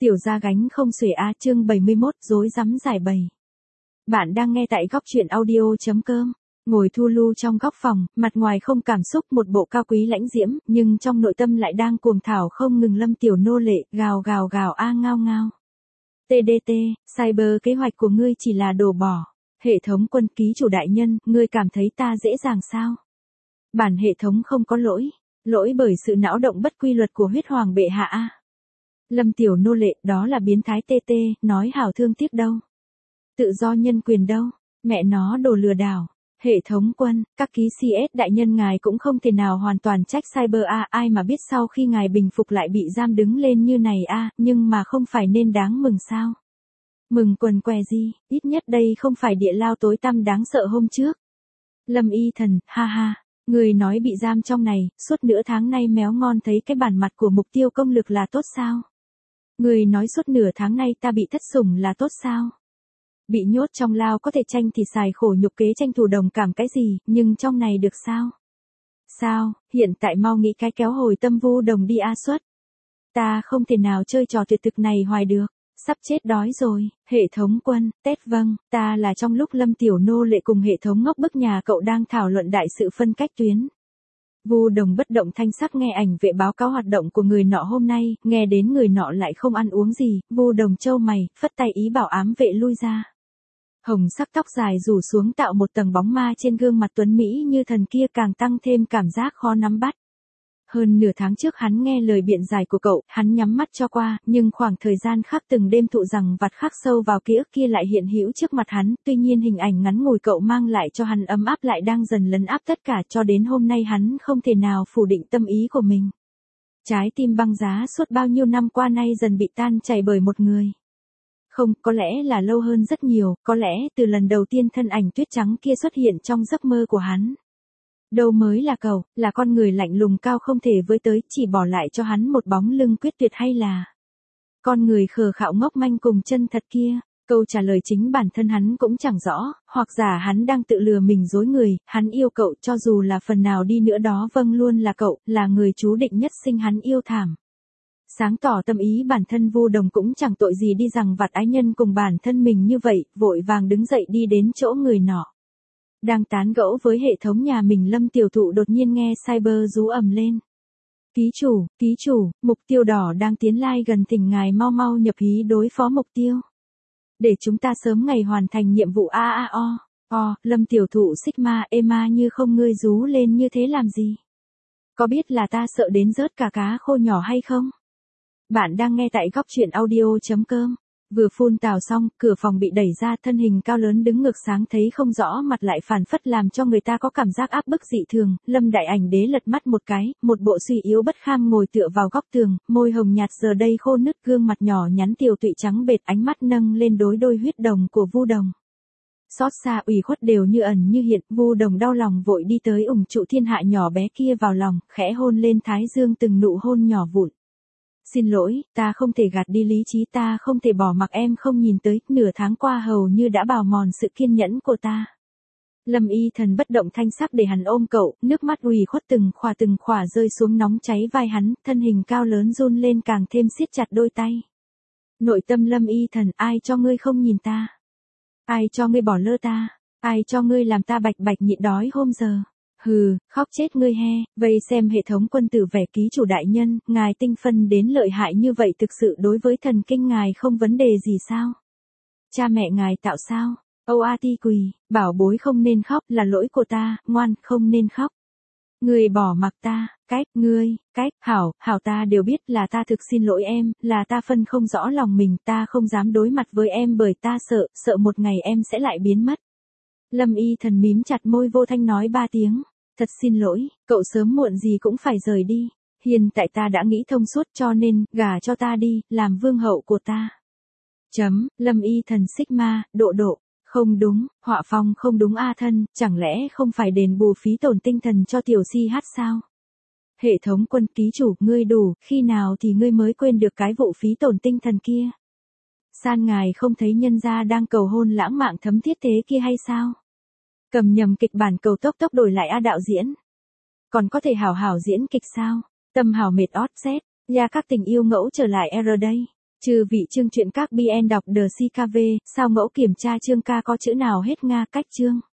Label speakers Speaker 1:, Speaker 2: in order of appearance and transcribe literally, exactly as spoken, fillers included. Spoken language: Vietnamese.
Speaker 1: Tiểu gia gánh không xuể a chương bảy mươi mốt rối rắm giải bày. Bạn đang nghe tại góc truyện audio.com. Ngồi thu lu trong góc phòng, mặt ngoài không cảm xúc một bộ cao quý lãnh diễm, nhưng trong nội tâm lại đang cuồng thảo không ngừng Lâm tiểu nô lệ, gào gào gào a ngao ngao. tê đê tê, cyber kế hoạch của ngươi chỉ là đồ bỏ. Hệ thống quân ký chủ đại nhân, ngươi cảm thấy ta dễ dàng sao? Bản hệ thống không có lỗi, lỗi bởi sự não động bất quy luật của huyết hoàng bệ hạ a. Lâm tiểu nô lệ, đó là biến thái tê tê, nói hảo thương tiếc đâu. Tự do nhân quyền đâu, mẹ nó đồ lừa đảo. Hệ thống quân, các ký xê ét đại nhân ngài cũng không thể nào hoàn toàn trách cyber a, ai mà biết sau khi ngài bình phục lại bị giam đứng lên như này a, nhưng mà không phải nên đáng mừng sao? Mừng quần què gì, ít nhất đây không phải địa lao tối tăm đáng sợ hôm trước. Lâm y thần, ha ha. Người nói bị giam trong này, suốt nửa tháng nay méo ngon thấy cái bản mặt của mục tiêu công lực là tốt sao? Người nói suốt nửa tháng nay ta bị thất sủng là tốt sao? Bị nhốt trong lao có thể tranh thì xài khổ nhục kế tranh thủ đồng cảm cái gì, nhưng trong này được sao? Sao, hiện tại mau nghĩ cái kéo hồi tâm Vu Đồng đi a xuất. Ta không thể nào chơi trò tuyệt thực này hoài được. Sắp chết đói rồi, hệ thống quân, tét vâng, ta là trong lúc Lâm tiểu nô lệ cùng hệ thống ngốc bức nhà cậu đang thảo luận đại sự phân cách tuyến. Vu Đồng bất động thanh sắc nghe ảnh vệ báo cáo hoạt động của người nọ hôm nay, nghe đến người nọ lại không ăn uống gì, Vu Đồng trâu mày, phất tay ý bảo ám vệ lui ra. Hồng sắc tóc dài rủ xuống tạo một tầng bóng ma trên gương mặt tuấn Mỹ như thần kia càng tăng thêm cảm giác khó nắm bắt. Hơn nửa tháng trước hắn nghe lời biện giải của cậu, hắn nhắm mắt cho qua, nhưng khoảng thời gian khác từng đêm thụ rằng vặt khắc sâu vào ký ức kia lại hiện hữu trước mặt hắn, tuy nhiên hình ảnh ngắn ngủi cậu mang lại cho hắn ấm áp lại đang dần lấn áp tất cả cho đến hôm nay hắn không thể nào phủ định tâm ý của mình. Trái tim băng giá suốt bao nhiêu năm qua nay dần bị tan chảy bởi một người. Không, có lẽ là lâu hơn rất nhiều, có lẽ từ lần đầu tiên thân ảnh tuyết trắng kia xuất hiện trong giấc mơ của hắn. Đâu mới là cậu, là con người lạnh lùng cao không thể với tới, chỉ bỏ lại cho hắn một bóng lưng quyết tuyệt hay là con người khờ khạo ngốc manh cùng chân thật kia. Câu trả lời chính bản thân hắn cũng chẳng rõ, hoặc giả hắn đang tự lừa mình dối người, hắn yêu cậu cho dù là phần nào đi nữa đó vâng luôn là cậu, là người chú định nhất sinh hắn yêu thảm. Sáng tỏ tâm ý bản thân Vu Đồng cũng chẳng tội gì đi rằng vặt ái nhân cùng bản thân mình như vậy, vội vàng đứng dậy đi đến chỗ người nọ. Đang tán gẫu với hệ thống nhà mình Lâm tiểu thụ đột nhiên nghe cyber rú ầm lên. Ký chủ, ký chủ, mục tiêu đỏ đang tiến lai gần thỉnh ngài mau mau nhập hí đối phó mục tiêu. Để chúng ta sớm ngày hoàn thành nhiệm vụ a a o. O, Lâm tiểu thụ Sigma Ema như không ngươi rú lên như thế làm gì? Có biết là ta sợ đến rớt cả cá khô nhỏ hay không? Bạn đang nghe tại góc truyện audio.com. Vừa phun tào xong, cửa phòng bị đẩy ra, thân hình cao lớn đứng ngược sáng thấy không rõ mặt lại phản phất làm cho người ta có cảm giác áp bức dị thường. Lâm đại ảnh đế lật mắt một cái, một bộ suy yếu bất kham ngồi tựa vào góc tường, môi hồng nhạt giờ đây khô nứt, gương mặt nhỏ nhắn tiều tụy trắng bệt, ánh mắt nâng lên đối đôi huyết đồng của Vu Đồng. Xót xa ủy khuất đều như ẩn như hiện, Vu Đồng đau lòng vội đi tới ủng trụ thiên hạ nhỏ bé kia vào lòng, khẽ hôn lên thái dương từng nụ hôn nhỏ vụn. Xin lỗi, ta không thể gạt đi lý trí, ta không thể bỏ mặc em không nhìn tới, nửa tháng qua hầu như đã bào mòn sự kiên nhẫn của ta. Lâm y thần bất động thanh sắc để hắn ôm cậu, nước mắt ủy khuất từng khỏa từng khỏa rơi xuống nóng cháy vai hắn, thân hình cao lớn run lên càng thêm siết chặt đôi tay. Nội tâm Lâm y thần, ai cho ngươi không nhìn ta? Ai cho ngươi bỏ lơ ta? Ai cho ngươi làm ta bạch bạch nhịn đói hôm giờ? Hừ, khóc chết ngươi he, vây xem hệ thống quân tử vẻ ký chủ đại nhân, ngài tinh phân đến lợi hại như vậy thực sự đối với thần kinh ngài không vấn đề gì sao? Cha mẹ ngài tạo sao? Âu a ti quỳ, bảo bối không nên khóc, là lỗi của ta, ngoan, không nên khóc. Ngươi bỏ mặc ta, cách, ngươi, cách, hảo, hảo ta đều biết là ta thực xin lỗi em, là ta phân không rõ lòng mình, ta không dám đối mặt với em bởi ta sợ, sợ một ngày em sẽ lại biến mất. Lâm y thần mím chặt môi vô thanh nói ba tiếng. Thật xin lỗi, cậu sớm muộn gì cũng phải rời đi. Hiện tại ta đã nghĩ thông suốt cho nên, gả cho ta đi, làm vương hậu của ta. Chấm, Lâm y thần Sigma, độ độ. Không đúng, họa phong không đúng a thân, chẳng lẽ không phải đền bù phí tổn tinh thần cho tiểu si hát sao? Hệ thống quân ký chủ, ngươi đủ, khi nào thì ngươi mới quên được cái vụ phí tổn tinh thần kia? San ngài không thấy nhân gia đang cầu hôn lãng mạn thấm thiết thế kia hay sao? Cầm nhầm kịch bản cầu tốc tốc đổi lại a đạo diễn. Còn có thể hảo hảo diễn kịch sao? Tâm hảo mệt ót xét, ya các tình yêu ngẫu trở lại R đây. Chư vị chương truyện các bê en đọc The xê ca vê, sao ngẫu kiểm tra chương ca có chữ nào hết Nga cách chương.